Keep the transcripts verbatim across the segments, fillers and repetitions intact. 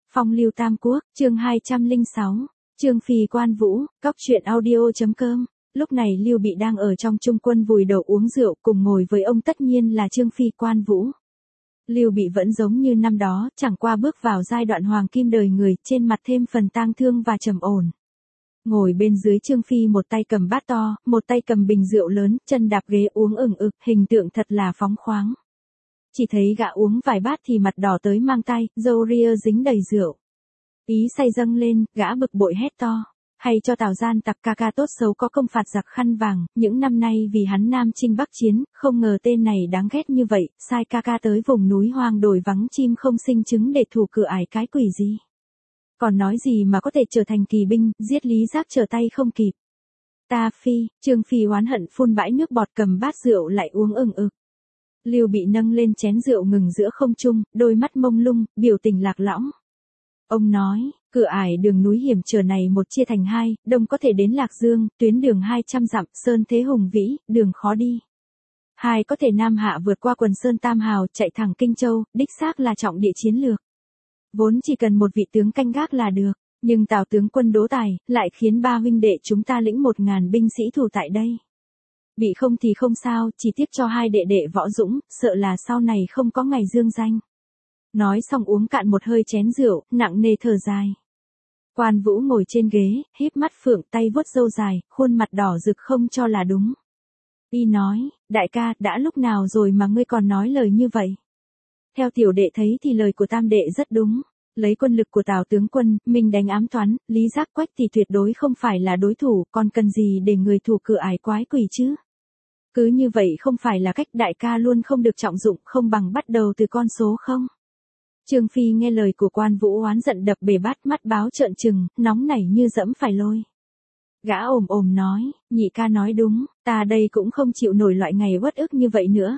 Phong lưu Tam Quốc, chương hai trăm lẻ sáu, Trương Phi quan vũ, cóc truyện audio.com. Lúc này Lưu Bị đang ở trong trung quân vùi đầu uống rượu, cùng ngồi với ông tất nhiên là Trương Phi quan vũ. Lưu Bị vẫn giống như năm đó, chẳng qua bước vào giai đoạn hoàng kim đời người, trên mặt thêm phần tang thương và trầm ổn. Ngồi bên dưới Trương Phi một tay cầm bát to, một tay cầm bình rượu lớn, chân đạp ghế uống ửng ực, hình tượng thật là phóng khoáng. Chỉ thấy gã uống vài bát thì mặt đỏ tới mang tay, râu ria dính đầy rượu. Ý say dâng lên, gã bực bội hét to. Hay cho Tào gian tặc ca ca tốt xấu có công phạt giặc khăn vàng, những năm nay vì hắn Nam chinh Bắc chiến, không ngờ tên này đáng ghét như vậy, sai ca ca tới vùng núi hoang đồi vắng chim không sinh trứng để thủ cửa ải cái quỷ gì. Còn nói gì mà có thể trở thành kỳ binh, giết Lý Giác trở tay không kịp. Ta Phi, Trương Phi oán hận phun bãi nước bọt cầm bát rượu lại uống ừng ực. Lưu Bị nâng lên chén rượu ngừng giữa không trung, đôi mắt mông lung, biểu tình lạc lõng. Ông nói, cửa ải đường núi hiểm trở này một chia thành hai, đông có thể đến Lạc Dương, tuyến đường hai trăm dặm, sơn thế hùng vĩ, đường khó đi. Hai có thể nam hạ vượt qua quần sơn Tam Hào, chạy thẳng Kinh Châu, đích xác là trọng địa chiến lược. Vốn chỉ cần một vị tướng canh gác là được, nhưng Tào tướng quân Đỗ Tài, lại khiến ba huynh đệ chúng ta lĩnh một ngàn binh sĩ thủ tại đây. Bị không thì không sao, chỉ tiếc cho hai đệ đệ võ dũng, sợ là sau này không có ngày dương danh. Nói xong uống cạn một hơi chén rượu, nặng nề thở dài. Quan Vũ ngồi trên ghế, híp mắt phượng, tay vuốt râu dài, khuôn mặt đỏ rực không cho là đúng. Y nói, đại ca, đã lúc nào rồi mà ngươi còn nói lời như vậy? Theo tiểu đệ thấy thì lời của tam đệ rất đúng. Lấy quân lực của Tào tướng quân, mình đánh ám toán, Lý Giác Quách thì tuyệt đối không phải là đối thủ, còn cần gì để người thủ cửa ải quái quỷ chứ? Cứ như vậy không phải là cách đại ca luôn không được trọng dụng, không bằng bắt đầu từ con số không? Trương Phi nghe lời của Quan Vũ oán giận đập bể bát, mắt báo trợn trừng, nóng nảy như dẫm phải lôi. Gã ồm ồm nói, nhị ca nói đúng, ta đây cũng không chịu nổi loại ngày uất ức như vậy nữa.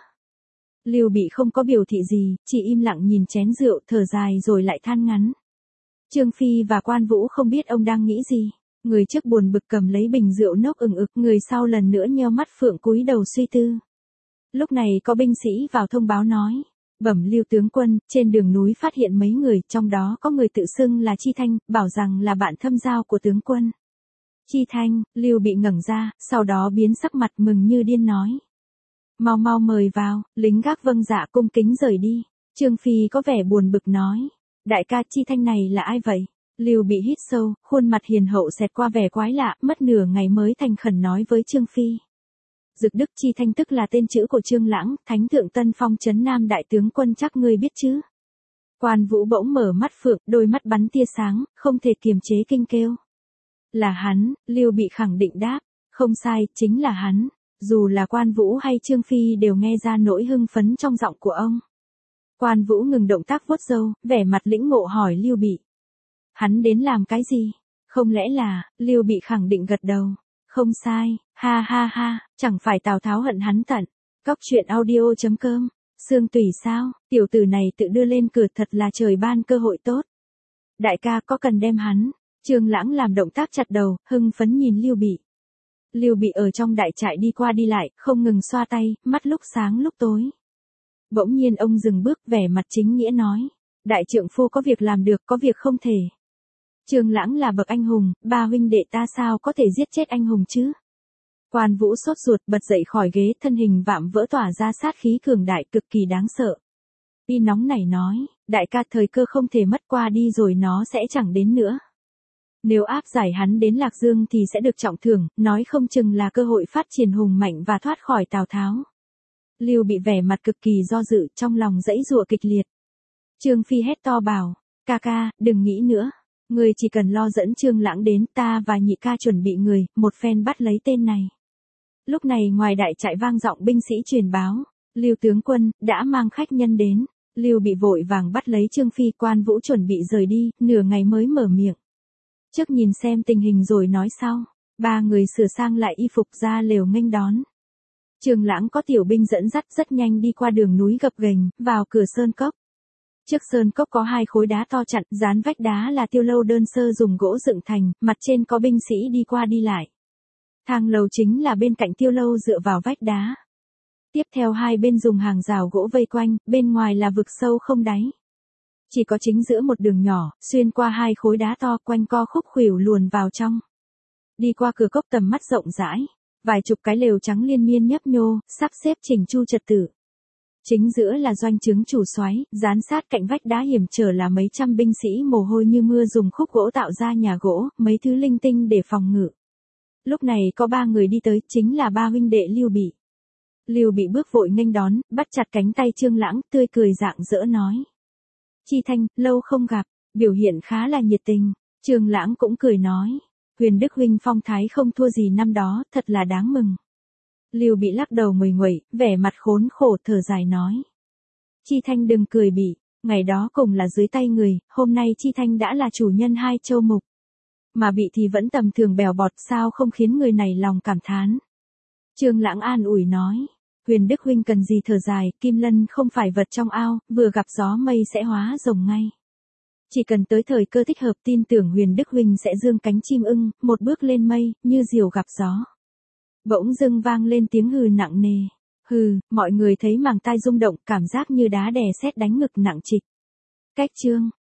Lưu Bị không có biểu thị gì, chỉ im lặng nhìn chén rượu, thở dài rồi lại than ngắn. Trương Phi và Quan Vũ không biết ông đang nghĩ gì. Người trước buồn bực cầm lấy bình rượu nốc ừng ực, người sau lần nữa nheo mắt phượng cúi đầu suy tư. Lúc này có binh sĩ vào thông báo nói. Bẩm Lưu tướng quân, trên đường núi phát hiện mấy người, trong đó có người tự xưng là Chi Thanh, bảo rằng là bạn thâm giao của tướng quân. Chi Thanh, Lưu Bị ngẩng ra, sau đó biến sắc mặt mừng như điên nói. Mau mau mời vào, lính gác vâng dạ cung kính rời đi. Trương Phi có vẻ buồn bực nói. Đại ca, Chi Thanh này là ai vậy? Lưu Bị hít sâu, khuôn mặt hiền hậu xẹt qua vẻ quái lạ, mất nửa ngày mới thành khẩn nói với Trương Phi. Dực Đức Chi Thanh tức là tên chữ của Trương Lãng, Thánh thượng Tân Phong trấn Nam đại tướng quân, chắc ngươi biết chứ? Quan Vũ bỗng mở mắt phượng, đôi mắt bắn tia sáng, không thể kiềm chế kinh kêu. Là hắn, Lưu Bị khẳng định đáp. Không sai, chính là hắn. Dù là Quan Vũ hay Trương Phi đều nghe ra nỗi hưng phấn trong giọng của ông. Quan Vũ ngừng động tác vuốt râu, vẻ mặt lĩnh ngộ hỏi Lưu Bị. Hắn đến làm cái gì? Không lẽ là, Lưu Bị khẳng định gật đầu. Không sai, ha ha ha, chẳng phải Tào Tháo hận hắn tận. Cóc truyện audio.com, Sương Tùy sao, tiểu tử này tự đưa lên cửa, thật là trời ban cơ hội tốt. Đại ca có cần đem hắn? Trương Lãng làm động tác chặt đầu, hưng phấn nhìn Lưu Bị. Lưu Bị ở trong đại trại đi qua đi lại, không ngừng xoa tay, mắt lúc sáng lúc tối. Bỗng nhiên ông dừng bước, vẻ mặt chính nghĩa nói. Đại trượng phu có việc làm được, có việc không thể. Trương Lãng là bậc anh hùng, ba huynh đệ ta sao có thể giết chết anh hùng chứ? Quan Vũ sốt ruột bật dậy khỏi ghế, thân hình vạm vỡ tỏa ra sát khí cường đại cực kỳ đáng sợ. Y nóng nảy nói, đại ca, thời cơ không thể mất, qua đi rồi nó sẽ chẳng đến nữa. Nếu áp giải hắn đến Lạc Dương thì sẽ được trọng thưởng, nói không chừng là cơ hội phát triển hùng mạnh và thoát khỏi Tào Tháo. Lưu Bị vẻ mặt cực kỳ do dự, trong lòng dãy giụa kịch liệt. Trương Phi hét to bảo, ca ca, đừng nghĩ nữa. Người chỉ cần lo dẫn Trương Lãng đến, ta và nhị ca chuẩn bị người, một phen bắt lấy tên này. Lúc này ngoài đại trại vang giọng binh sĩ truyền báo, Lưu tướng quân, đã mang khách nhân đến. Lưu Bị vội vàng bắt lấy Trương Phi, Quan Vũ chuẩn bị rời đi, nửa ngày mới mở miệng. Trước nhìn xem tình hình rồi nói sau. Ba người sửa sang lại y phục ra lều nghênh đón. Trương Lãng có tiểu binh dẫn dắt rất nhanh đi qua đường núi gập ghềnh, vào cửa sơn cốc. Trước sơn cốc có hai khối đá to chặn, dán vách đá là tiêu lâu đơn sơ dùng gỗ dựng thành, mặt trên có binh sĩ đi qua đi lại. Thang lầu chính là bên cạnh tiêu lâu dựa vào vách đá. Tiếp theo hai bên dùng hàng rào gỗ vây quanh, bên ngoài là vực sâu không đáy. Chỉ có chính giữa một đường nhỏ, xuyên qua hai khối đá to quanh co khúc khuỷu luồn vào trong. Đi qua cửa cốc tầm mắt rộng rãi, vài chục cái lều trắng liên miên nhấp nhô, sắp xếp chỉnh chu trật tự. Chính giữa là doanh trướng chủ soái, dán sát cạnh vách đá hiểm trở là mấy trăm binh sĩ mồ hôi như mưa dùng khúc gỗ tạo ra nhà gỗ, mấy thứ linh tinh để phòng ngự. Lúc này có ba người đi tới, chính là ba huynh đệ Lưu Bị. Lưu Bị bước vội nghênh đón, bắt chặt cánh tay Trương Lãng, tươi cười rạng rỡ nói: "Chi Thanh, lâu không gặp." Biểu hiện khá là nhiệt tình. Trương Lãng cũng cười nói: "Huyền Đức huynh phong thái không thua gì năm đó, thật là đáng mừng." Lưu Bị lắc đầu nguầy nguậy, vẻ mặt khốn khổ thở dài nói: "Chi Thanh đừng cười Bị, ngày đó cùng là dưới tay người, hôm nay Chi Thanh đã là chủ nhân hai châu mục. Mà Bị thì vẫn tầm thường bèo bọt, sao không khiến người này lòng cảm thán." Trương Lãng an ủi nói: "Huyền Đức huynh cần gì thở dài, Kim Lân không phải vật trong ao, vừa gặp gió mây sẽ hóa rồng ngay. Chỉ cần tới thời cơ thích hợp, tin tưởng Huyền Đức huynh sẽ dương cánh chim ưng, một bước lên mây, như diều gặp gió." Bỗng dưng vang lên tiếng hừ nặng nề. Hừ, mọi người thấy màng tai rung động, cảm giác như đá đè sét đánh ngực nặng trịch. Cách chương